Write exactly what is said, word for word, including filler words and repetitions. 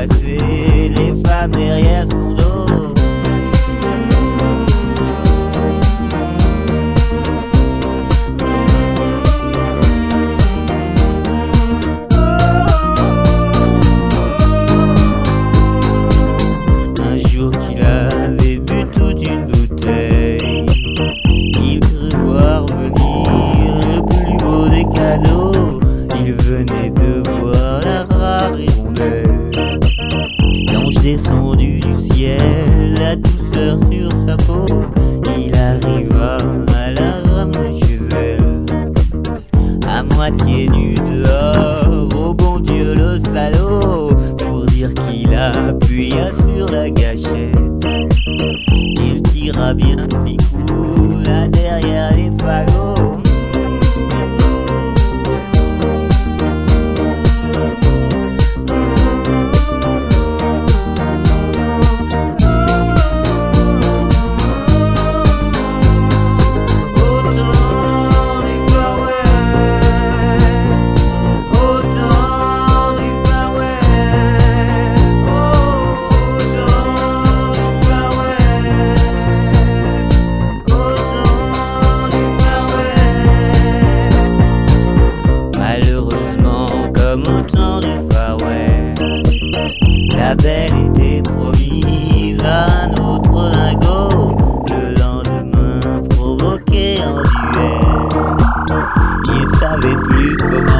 passer les femmes derrière son dos. Un jour qu'il avait bu toute une bouteille, il crut voir venir le plus beau des cadeaux. Il venait de voir la rare hirondelle, l'ange descendu du ciel, la douceur sur sa peau. Il arriva à la ramener chez elle, à moitié nu dehors, oh bon Dieu le salaud, pour dire qu'il appuya sur la gâchette. Il tira bien ses coups là derrière les fagots. Comme au temps du Far West, la belle était promise à un autre lingot. Le lendemain provoqué en duel, il savait plus comment